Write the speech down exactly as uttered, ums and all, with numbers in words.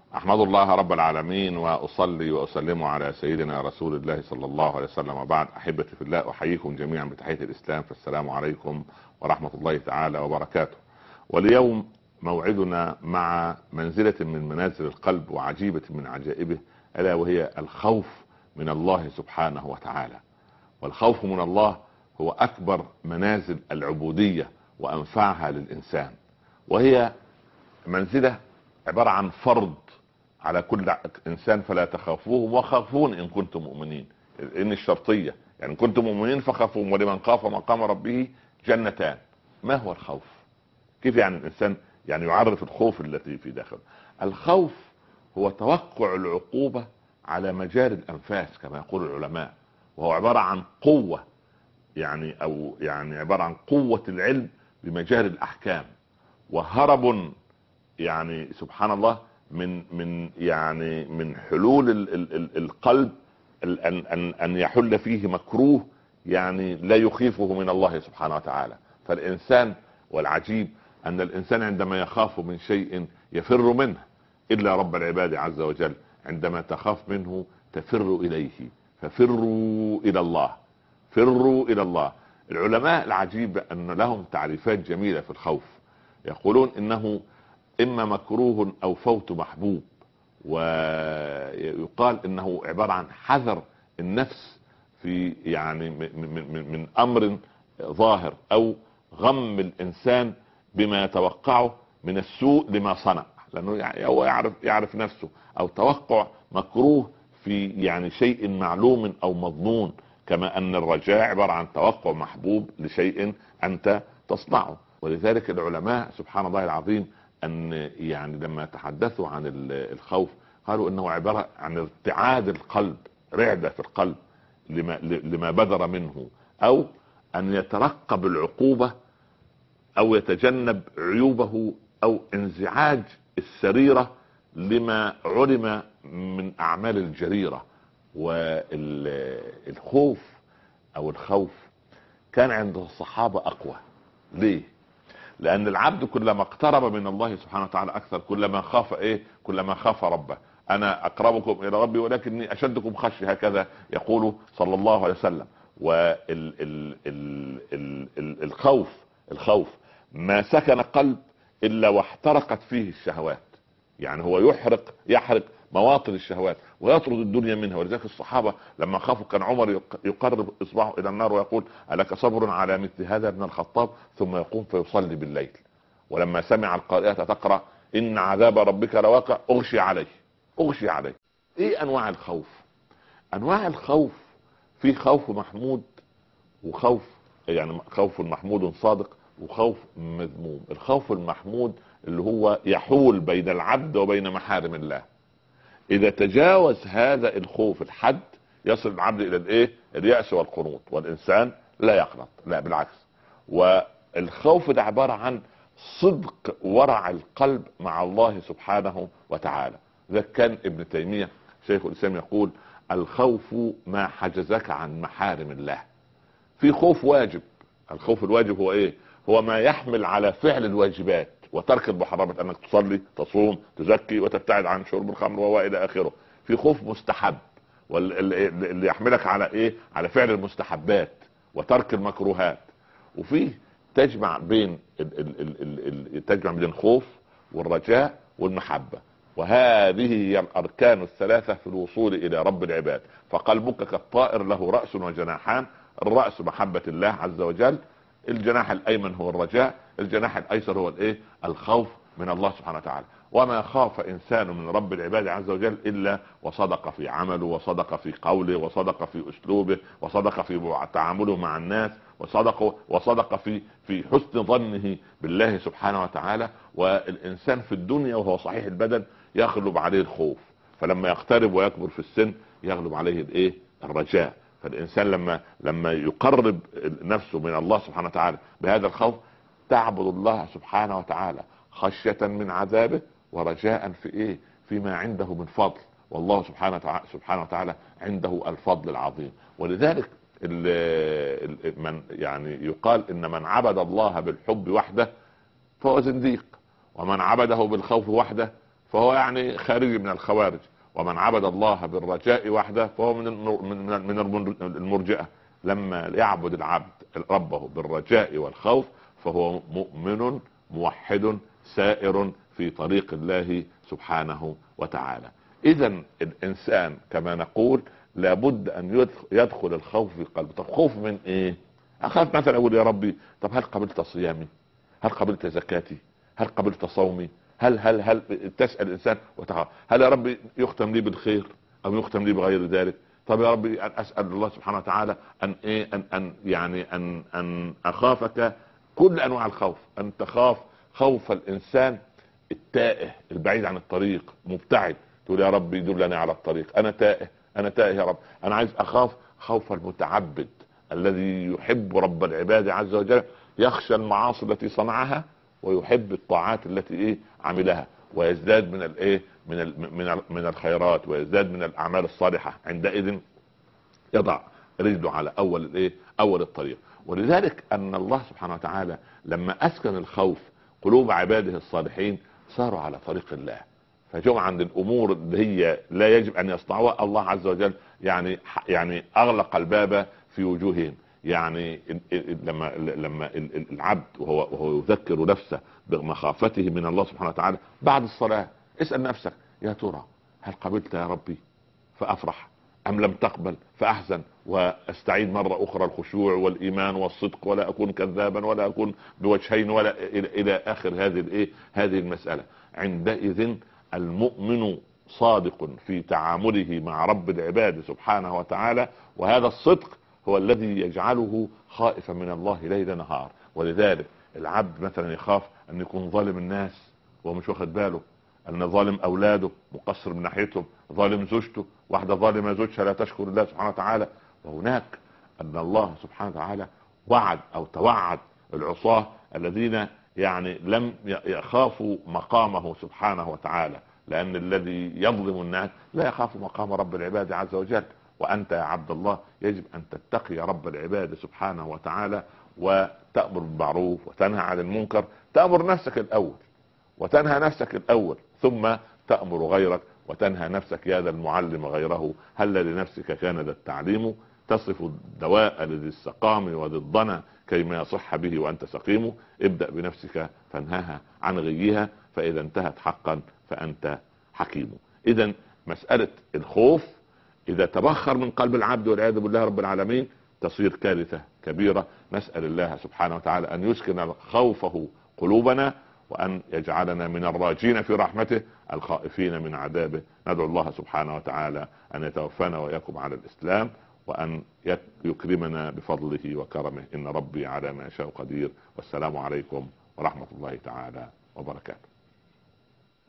احمد الله رب العالمين واصلي واسلم على سيدنا رسول الله صلى الله عليه وسلم، وبعد. احبتي في الله، احييكم جميعا بتحيه الاسلام، فالسلام عليكم ورحمه الله تعالى وبركاته. واليوم موعدنا مع منزله من منازل القلب وعجيبه من عجائبه، الا وهي الخوف من الله سبحانه وتعالى. والخوف من الله هو اكبر منازل العبوديه وانفعها للانسان، وهي منزله عباره عن فرض على كل انسان: فلا تخافوهم وخافون ان كنتم مؤمنين. ان الشرطيه يعني كنتم مؤمنين فخافوهم، ولمن خاف مقام ربه جنتان. ما هو الخوف؟ كيف يعني الانسان يعني يعرف الخوف التي في داخله؟ الخوف هو توقع العقوبه على مجاري الانفاس كما يقول العلماء، وهو عباره عن قوه، يعني او يعني عباره عن قوه العلم بمجاري الاحكام، وهرب يعني سبحان الله من من يعني من حلول ال ال ال القلب ان ان ان يحل فيه مكروه يعني لا يخيفه من الله سبحانه وتعالى. فالانسان، والعجيب ان الانسان عندما يخاف من شيء يفر منه، الا رب العباد عز وجل عندما تخاف منه تفر اليه. ففروا الى الله، فروا الى الله. العلماء العجيب ان لهم تعريفات جميله في الخوف. يقولون انه اما مكروه او فوت محبوب، ويقال انه عبارة عن حذر النفس في يعني من, من, من امر ظاهر، او غم الانسان بما يتوقعه من السوء لما صنع، لانه يعني هو يعرف يعرف نفسه، او توقع مكروه في يعني شيء معلوم او مضمون، كما ان الرجاء عبارة عن توقع محبوب لشيء انت تصنعه. ولذلك العلماء سبحان الله العظيم ان يعني لما تحدثوا عن الخوف قالوا انه عبارة عن ارتعاد القلب، رعدة في القلب لما, لما بدر منه، او ان يترقب العقوبة، او يتجنب عيوبه، او انزعاج السريرة لما علم من اعمال الجريرة. والخوف او الخوف كان عند الصحابة اقوى. ليه؟ لان العبد كلما اقترب من الله سبحانه وتعالى اكثر كلما خاف ايه؟ كلما خاف ربه. انا اقربكم الى ربي ولكني اشدكم خشيه، هكذا يقول صلى الله عليه وسلم. والخوف الخوف ما سكن قلب الا واحترقت فيه الشهوات، يعني هو يحرق يحرق مواطن الشهوات ويطرد الدنيا منها. ولذلك الصحابة لما خافوا كان عمر يقرب اصبعه الى النار ويقول: ألك صبر على مثل هذا ابن الخطاب؟ ثم يقوم فيصلي بالليل. ولما سمع القارئة تقرأ: إن عذاب ربك لواقع، أغشي عليه أغشي عليه. ايه انواع الخوف؟ انواع الخوف في خوف محمود، وخوف يعني خوف محمود صادق، وخوف مذموم. الخوف المحمود اللي هو يحول بين العبد وبين محارم الله. اذا تجاوز هذا الخوف الحد يصل العبد الى الايه؟ اليأس والقنوط، والانسان لا يقنط، لا بالعكس. والخوف ده عبارة عن صدق ورع القلب مع الله سبحانه وتعالى. ذا كان ابن تيمية شيخ الاسلام يقول: الخوف ما حجزك عن محارم الله. في خوف واجب. الخوف الواجب هو ايه؟ هو ما يحمل على فعل الواجبات وترك المحرمات، انك تصلي، تصوم، تزكي، وتبتعد عن شرب الخمر والى اخره. في خوف مستحب، واللي يحملك على ايه؟ على فعل المستحبات وترك المكروهات. وفي تجمع بين ال ال ال ال تجمع بين الخوف والرجاء والمحبة. وهذه هي الاركان الثلاثة في الوصول الى رب العباد. فقلبك كالطائر له رأس وجناحان: الرأس محبة الله عز وجل، الجناح الايمن هو الرجاء، الجناح الايسر هو الايه؟ الخوف من الله سبحانه وتعالى. وما خاف انسان من رب العباد عز وجل الا وصدق في عمله، وصدق في قوله، وصدق في اسلوبه، وصدق في تعامله مع الناس، وصدق وصدق في في حسن ظنه بالله سبحانه وتعالى. والانسان في الدنيا وهو صحيح البدن يغلب عليه الخوف، فلما يقترب ويكبر في السن يغلب عليه الايه؟ الرجاء. فالانسان لما لما يقرب نفسه من الله سبحانه وتعالى بهذا الخوف تعبد الله سبحانه وتعالى خشية من عذابه ورجاء في ايه؟ فيما عنده من فضل. والله سبحانه وتعالى, سبحانه وتعالى عنده الفضل العظيم. ولذلك من يعني يقال ان من عبد الله بالحب وحده فهو زنديق، ومن عبده بالخوف وحده فهو يعني خارج من الخوارج. ومن عبد الله بالرجاء وحده فهو من من من المرجئة. لما يعبد العبد ربه بالرجاء والخوف فهو مؤمن موحد سائر في طريق الله سبحانه وتعالى. اذا الانسان كما نقول لابد ان يدخل الخوف في قلبه. طب خوف من ايه؟ اخاف مثلا اقول يا ربي طب هل قبلت صيامي؟ هل قبلت زكاتي؟ هل قبلت صومي؟ هل هل هل تسأل الانسان وتخاف هل يا ربي يختم لي بالخير او يختم لي بغير ذلك؟ طب يا ربي ان اسال الله سبحانه وتعالى ان ايه ان ان يعني ان ان اخافك كل انواع الخوف. ان تخاف خوف الانسان التائه البعيد عن الطريق مبتعد، تقول يا ربي دلني على الطريق، انا تائه انا تائه يا رب. انا عايز اخاف خوف المتعبد الذي يحب رب العباد عز وجل، يخشى المعاصي التي صنعها ويحب الطاعات التي ايه عملها، ويزداد من الايه من ال من ال من الخيرات، ويزداد من الاعمال الصالحه. عندئذ يضع رجله على اول الايه اول الطريق. ولذلك ان الله سبحانه وتعالى لما اسكن الخوف قلوب عباده الصالحين صاروا على طريق الله. فجوا عند الامور اللي هي لا يجب ان يصنعوها الله عز وجل يعني يعني اغلق الباب في وجوههم. يعني لما لما العبد وهو وهو يذكر نفسه بمخافته من الله سبحانه وتعالى بعد الصلاه، اسال نفسك يا ترى هل قبلت يا ربي فافرح ام لم تقبل فاحزن، واستعيد مره اخرى الخشوع والايمان والصدق، ولا اكون كذابا ولا اكون بوجهين ولا الى, إلى اخر هذه الايه هذه المساله. عندئذ المؤمن صادق في تعامله مع رب العباد سبحانه وتعالى، وهذا الصدق هو الذي يجعله خائفا من الله ليل نهار. ولذلك العبد مثلا يخاف ان يكون ظالم الناس ومش واخد باله، ان ظالم اولاده مقصر من ناحيتهم، ظالم زوجته، واحده ظالمه زوجها لا تشكر الله سبحانه وتعالى. وهناك ان الله سبحانه وتعالى وعد او توعد العصاة الذين يعني لم يخافوا مقامه سبحانه وتعالى، لان الذي يظلم الناس لا يخاف مقام رب العباد عز وجل. وانت يا عبد الله يجب ان تتقي رب العباد سبحانه وتعالى، وتأمر بالمعروف وتنهى عن المنكر. تأمر نفسك الاول وتنهى نفسك الاول، ثم تأمر غيرك وتنهى نفسك. يا ذا المعلم غيره هل لنفسك كان ذا التعليم، تصف الدواء لذي السقام وذي الضنا كيما يصح به وانت سقيم. ابدأ بنفسك فانهاها عن غيها، فاذا انتهت حقا فانت حكيم. اذا مسألة الخوف اذا تبخر من قلب العبد والعياذ بالله رب العالمين تصير كارثة كبيرة. نسأل الله سبحانه وتعالى ان يسكن خوفه قلوبنا، وأن يجعلنا من الراجين في رحمته الخائفين من عذابه. ندعو الله سبحانه وتعالى أن يتوفانا وإياكم على الإسلام، وأن يكرمنا بفضله وكرمه، إن ربي على ما يشاء قدير. والسلام عليكم ورحمة الله تعالى وبركاته.